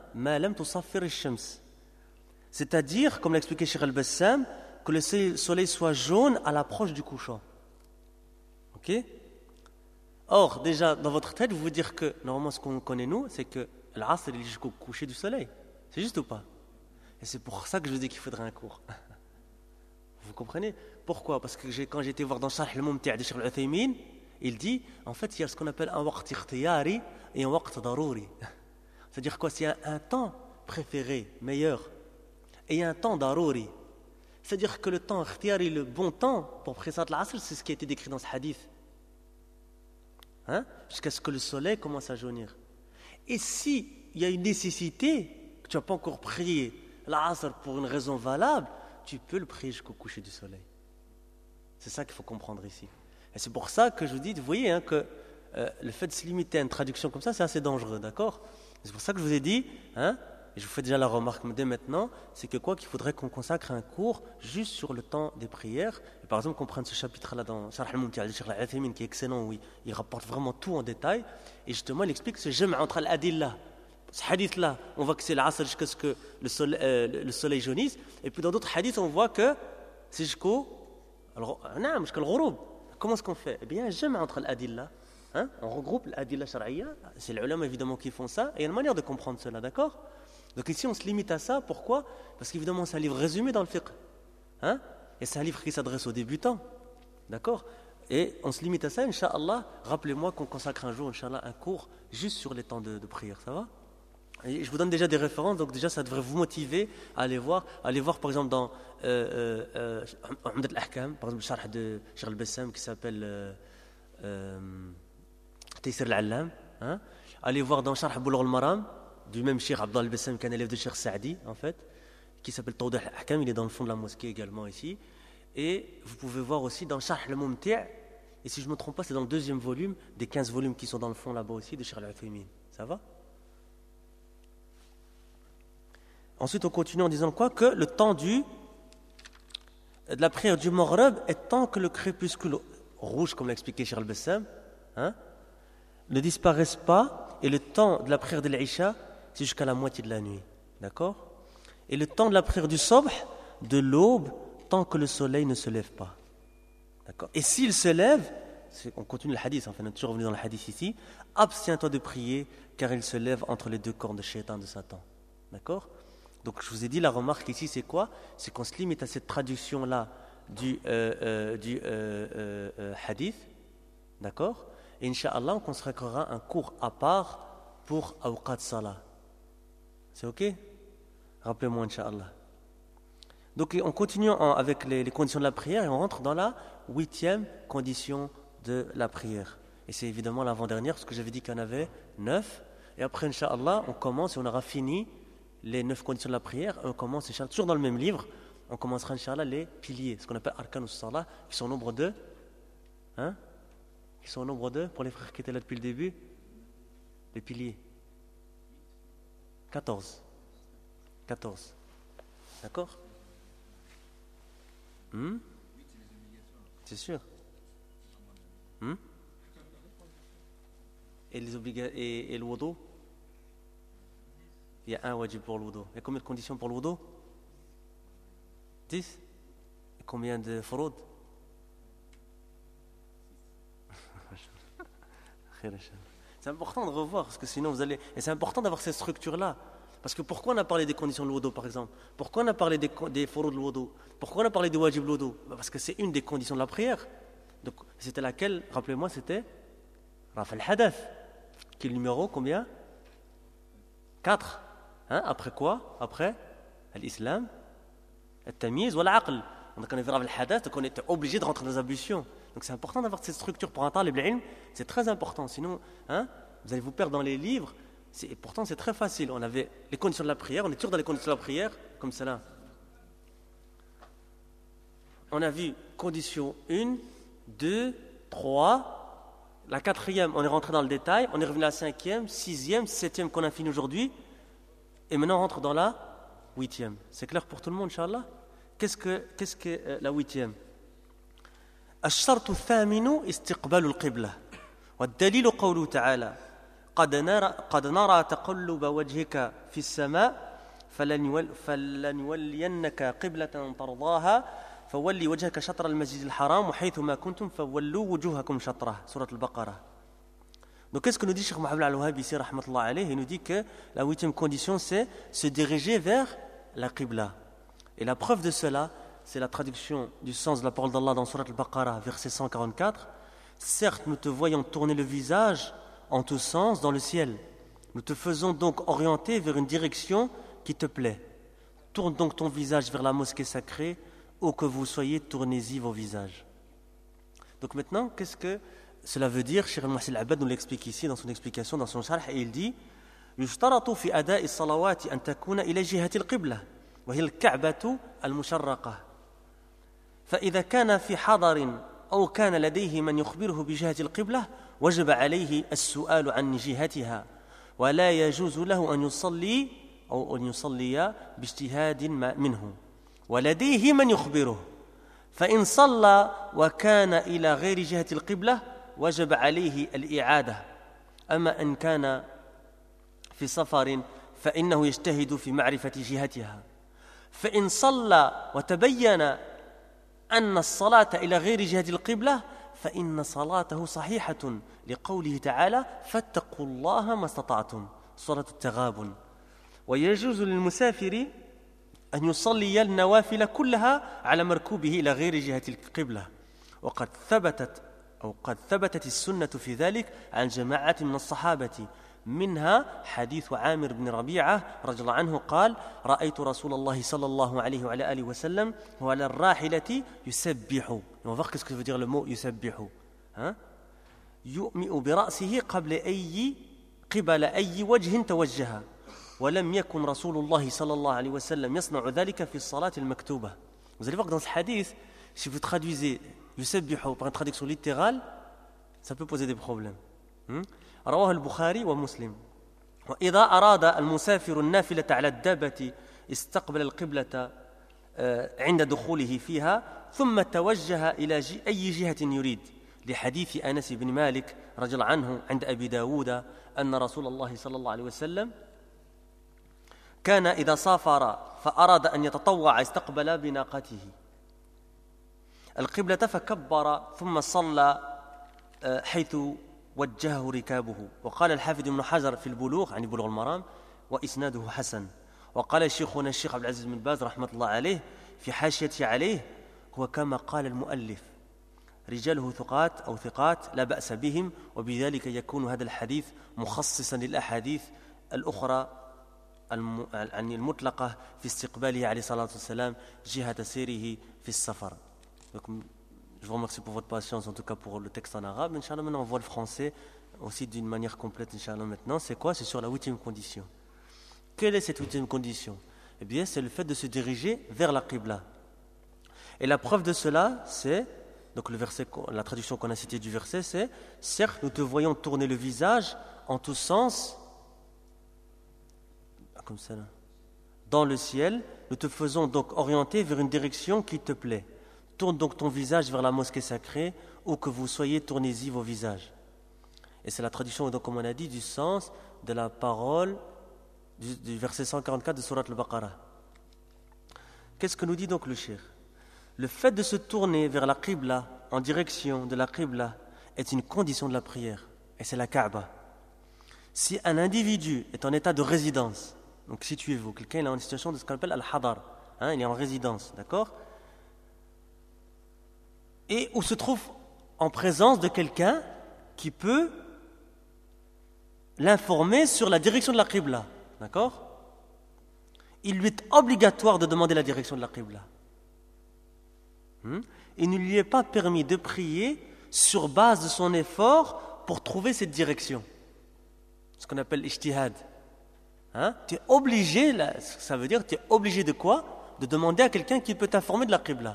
C'est-à-dire, comme l'a expliqué Cheikh Al-Bassam, que le soleil soit jaune à l'approche du couchant. Ok? Or, déjà, dans votre tête, vous vous dire que, normalement, ce qu'on connaît nous, c'est que l'Asr est jusqu'au coucher du soleil. C'est juste ou pas? Et c'est pour ça que je vous dis qu'il faudrait un cours. Vous comprenez? Pourquoi? Parce que j'ai, quand j'ai été voir dans Sharh al-Mumti' de Cheikh Al-Uthaymin, il dit, en fait, il y a ce qu'on appelle un waqt ikhtiyari et un waqt darouri. C'est-à-dire quoi? C'est un, un temps préféré, meilleur, et un temps darouri. C'est-à-dire que le temps ikhtiyari, le bon temps pour prier Salat al-Asr, c'est ce qui a été décrit dans ce hadith. Hein? Jusqu'à ce que le soleil commence à jaunir. Et s'il y a une nécessité, que tu n'as pas encore prié l'Asr pour une raison valable, tu peux le prier jusqu'au coucher du soleil. C'est ça qu'il faut comprendre ici. Et c'est pour ça que je vous dis, vous voyez, hein, que euh, le fait de se limiter à une traduction comme ça, c'est assez dangereux, d'accord? C'est pour ça que je vous ai dit, hein, et je vous fais déjà la remarque dès maintenant, c'est que quoi qu'il faudrait qu'on consacre un cours juste sur le temps des prières. Et par exemple, qu'on prenne ce chapitre-là dans Sharh al-Mumti' de Cheikh Al-Uthaymin, qui est excellent, oui, il rapporte vraiment tout en détail. Et justement, il explique ce jam' entre al-adillah. Ce hadith-là, on voit que c'est l'asr jusqu'à ce que le soleil, euh, le soleil jaunisse. Et puis dans d'autres hadiths, on voit que c'est jusqu'au. Alors, non, jusqu'au ghurub. Comment est-ce qu'on fait? Eh bien, jamais entre l'adillah. Hein? On regroupe l'adillah shar'iyya. C'est les ulama évidemment qui font ça. Et il y a une manière de comprendre cela, d'accord? Donc ici, on se limite à ça. Pourquoi? Parce qu'évidemment, c'est un livre résumé dans le fiqh. Hein? Et c'est un livre qui s'adresse aux débutants. D'accord? Et on se limite à ça, Inch'Allah. Rappelez-moi qu'on consacre un jour, Inch'Allah, un cours juste sur les temps de, de prière. Ça va? Et je vous donne déjà des références, donc déjà ça devrait vous motiver à aller voir, à aller voir par exemple dans euh, euh, Umdat al-Ahkam, par exemple le charh de Cheikh al-Bassam qui s'appelle euh, euh, Taysir al-Allam, hein? Allez voir dans Charh Bulugh al-Maram du même Cheikh Abdallah al-Bassam qui est un élève de Cheikh Saadi en fait, qui s'appelle Tawdih al-Ahkam, il est dans le fond de la mosquée également ici. Et vous pouvez voir aussi dans Charh al-Mumti', et si je ne me trompe pas, c'est dans le deuxième volume, des quinze volumes qui sont dans le fond là-bas aussi, de Cheikh al-Uthaymin. Ça va? Ensuite, on continue en disant quoi? Que le temps du, de la prière du Maghrib est tant que le crépuscule rouge, comme l'a expliqué Cheikh al-Bassam, hein, ne disparaisse pas, et le temps de la prière de l'Isha, c'est jusqu'à la moitié de la nuit. D'accord? Et le temps de la prière du Subh, de l'aube, tant que le soleil ne se lève pas. D'accord? Et s'il se lève, on continue le hadith, enfin on est toujours revenu dans le hadith ici, abstiens-toi de prier, car il se lève entre les deux cornes de Shaitan, de Satan. D'accord? Donc je vous ai dit, la remarque ici c'est quoi? C'est qu'on se limite à cette traduction-là du, euh, euh, du euh, euh, hadith. D'accord? Et Inch'Allah, on consacrera un cours à part pour Awqat Salah. C'est ok? Rappelez-moi, Inch'Allah. Donc on continue en, avec les, les conditions de la prière et on rentre dans la huitième condition de la prière. Et c'est évidemment l'avant-dernière, parce que j'avais dit qu'il y en avait neuf. Et après, Inch'Allah, on commence et on aura fini les neuf conditions de la prière. On commence, Inch'Allah, toujours dans le même livre, on commencera, Inch'Allah, les piliers, ce qu'on appelle Arkan al-Salah, qui sont au nombre de... Hein? Qui sont au nombre de, pour les frères qui étaient là depuis le début, les piliers. quatorze. quatorze. D'accord? Hmm? C'est sûr. Hmm? Et les obliga- et, et le wudu? Il y a un wajib pour le wudu. Il y a combien de conditions pour le wudu? dix. Et combien de furud? C'est important de revoir, parce que sinon vous allez... Et c'est important d'avoir cette structure-là. Parce que pourquoi on a parlé des conditions de l'wudu, par exemple? Pourquoi on a parlé des, des furud de l'wudu? Pourquoi on a parlé du wajib de l'wudu? Parce que c'est une des conditions de la prière. Donc, c'était laquelle? Rappelez-moi, c'était Raf al-Hadath. Qui est le numéro combien? quatre. Hein? Après quoi? Après l'islam, al-tamiz ou al-aql. Donc on a vu Raf al-Hadath, donc on était obligé de rentrer dans les ablutions. Donc c'est important d'avoir cette structure pour un talib al-ilm, c'est très important. Sinon, hein, vous allez vous perdre dans les livres. C'est, et pourtant, c'est très facile. On avait les conditions de la prière, on est toujours dans les conditions de la prière, comme cela. On a vu condition un, deux, trois. La quatrième, on est rentré dans le détail. On est revenu à la cinquième, sixième, septième qu'on a fini aujourd'hui. Et maintenant, on rentre dans la huitième. C'est clair pour tout le monde, Inch'Allah? Qu'est-ce que, qu'est-ce que euh, la huitième? الشرط الثامن استقبال القبلة والدليل قوله تعالى قد نرى قد نرى تقلب وجهك في السماء فلنولينك قبلة ترضاها فولي وجهك شطر المسجد الحرام وحيثما كنتم فولوا وجوهكم شطره سورة البقرة. Donc qu'est-ce que nous dit Cheikh Mohamed Al-Wahhab ici rahmatullah alayhi? Il nous dit que la huitième condition c'est se diriger vers la qibla. Et la preuve de cela, c'est la traduction du sens de la parole d'Allah dans Surat Al-Baqarah, verset cent quarante-quatre. Certes, nous te voyons tourner le visage en tous sens dans le ciel. Nous te faisons donc orienter vers une direction qui te plaît. Tourne donc ton visage vers la mosquée sacrée, où que vous soyez, tournez-y vos visages. Donc maintenant, qu'est-ce que cela veut dire? Cheikh Al-Muhsin Al-Abbad nous l'explique ici dans son explication, dans son sharh, et il dit يشترط في أداء الصلوات أن تكون إلى جهة القبلة وهي الكعبة المشرقة. فإذا كان في حضر أو كان لديه من يخبره بجهة القبلة وجب عليه السؤال عن جهتها ولا يجوز له أن يصلي أو أن يصلي باجتهاد منه ولديه من يخبره فإن صلى وكان إلى غير جهة القبلة وجب عليه الإعادة أما إن كان في سفر فإنه يجتهد في معرفة جهتها فإن صلى وتبين أن الصلاة إلى غير جهة القبلة فإن صلاته صحيحة لقوله تعالى فاتقوا الله ما استطعتم سورة التغابن. ويجوز للمسافر أن يصلي النوافل كلها على مركوبه إلى غير جهة القبلة وقد ثبتت أو قد ثبتت السنة في ذلك عن جماعة من الصحابة منها حديث عامر بن ربيعة رضي الله عنه قال رأيت رسول الله صلى الله عليه وعلى آله وسلم وعلى الراحلة يسبح. On va voir qu'est-ce que veut dire le mot يسبح. Hein? يؤمئ برأسه قبل أي قبل أي وجه توجه ولم يكن رسول الله صلى الله عليه وسلم يصنع ذلك في الصلاة المكتوبة. Vous allez voir que dans ce hadith, si vous traduisez يسبح par une traduction littérale, ça peut poser des problèmes. Hmm? رواه البخاري ومسلم. وإذا أراد المسافر النافلة على الدابة استقبل القبلة عند دخوله فيها ثم توجه إلى أي جهة يريد لحديث أنس بن مالك رضي الله عنه عند أبي داود أن رسول الله صلى الله عليه وسلم كان إذا سافر فأراد أن يتطوع استقبل بناقته القبلة فكبر ثم صلى حيث وجهه ركابه. وقال الحافظ ابن حجر في البلوغ عن بلوغ المرام وإسناده حسن. وقال شيخنا الشيخ عبد العزيز بن باز رحمة الله عليه في حاشية عليه هو كما قال المؤلف رجاله ثقات أو ثقات لا بأس بهم وبذلك يكون هذا الحديث مخصصا للأحاديث الأخرى المطلقة في استقباله عليه الصلاة والسلام جهة سيره في السفر. Je vous remercie pour votre patience, en tout cas pour le texte en arabe. Inch'Allah, maintenant on voit le français aussi d'une manière complète. Inch'Allah, maintenant, c'est quoi? C'est sur la huitième condition. Quelle est cette huitième condition? Eh bien, c'est le fait de se diriger vers la Qibla. Et la preuve de cela, c'est, donc le verset, la traduction qu'on a citée du verset, c'est certes, nous te voyons tourner le visage en tous sens, comme ça, là, dans le ciel, nous te faisons donc orienter vers une direction qui te plaît. Tourne donc ton visage vers la mosquée sacrée, où que vous soyez, tournez-y vos visages. Et c'est la traduction, donc, comme on a dit, du sens de la parole du, du verset cent quarante-quatre de Surat al-Baqarah. Qu'est-ce que nous dit donc le cheikh? Le fait de se tourner vers la Qibla, en direction de la Qibla, est une condition de la prière. Et c'est la Kaaba. Si un individu est en état de résidence, donc situez-vous, quelqu'un est en situation de ce qu'on appelle al-hadar, hein, il est en résidence, d'accord? Et où se trouve en présence de quelqu'un qui peut l'informer sur la direction de la Qibla. D'accord? Il lui est obligatoire de demander la direction de la Qibla. Hmm? Il ne lui est pas permis de prier sur base de son effort pour trouver cette direction. Ce qu'on appelle l'ijtihad. Hein? Tu es obligé, là, ça veut dire, tu es obligé de quoi? De demander à quelqu'un qui peut t'informer de la Qibla.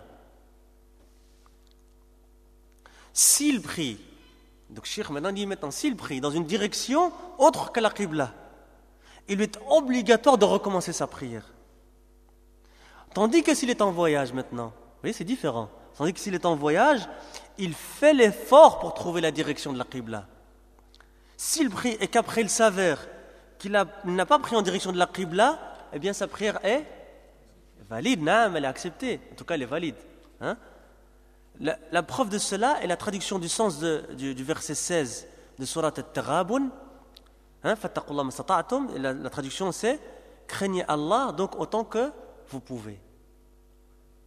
S'il prie, donc Cheikh maintenant dit maintenant, s'il prie dans une direction autre que la Qibla, il lui est obligatoire de recommencer sa prière. Tandis que s'il est en voyage maintenant, vous voyez, c'est différent. Tandis que s'il est en voyage, il fait l'effort pour trouver la direction de la Qibla. S'il prie et qu'après il s'avère qu'il a, il n'a pas pris en direction de la Qibla, eh bien sa prière est valide, non, mais elle est acceptée. En tout cas, elle est valide. Hein? La, la preuve de cela est la traduction du sens de, du, du verset seize de Surat At-Taghabun. Hein, Fattaqullah mastata'tum. La, la traduction c'est craignez Allah donc autant que vous pouvez.